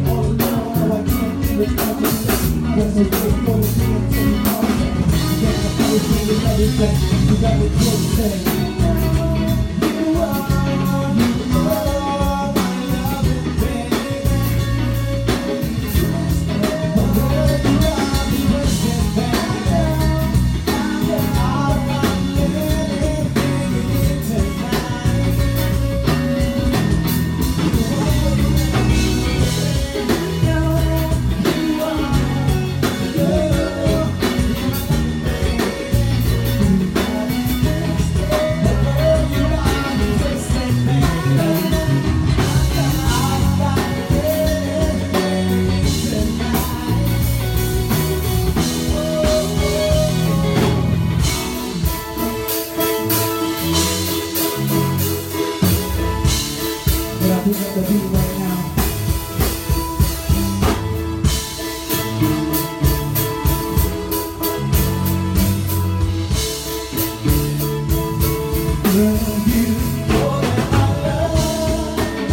all alone, no, I can't even touch it. There's a way for the thing to be perfect. There's a person with everything, you got the close thing. You are my loving baby. But where you are, be wishing, baby. I'll find anything tonight. Pick up the beat right now. Girl, you know that I love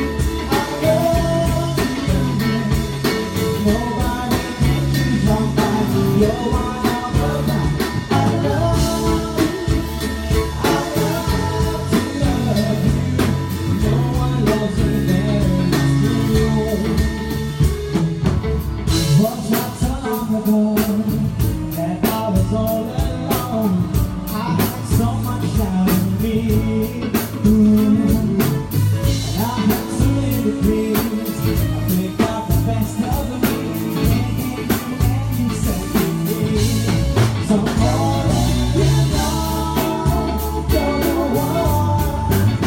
you. Nobody can choose somebody. You're one of a kind. I love to love you. No one loves me better than you. Was not so long ago that I was all alone. I had so much doubt in me. And I had so many dreams. I picked out the best of me. And you set me free. So more than you know, don't know what.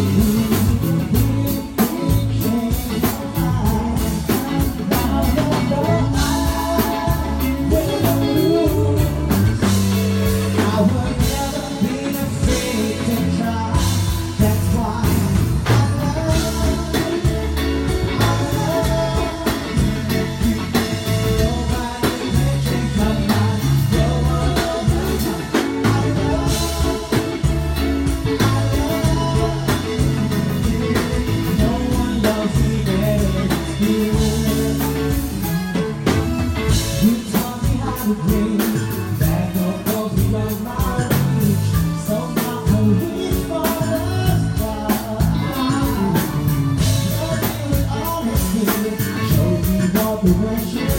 Change my mind. Now you know I will lose. I would never be afraid to try. That's why I love you. Nobody can change my mind. You're one of a kind. I love you. No one loves me better than you. You taught me how to dream. That no goes beyond my reach. So now I reach for the stars. Love you with honesty. Show me what direction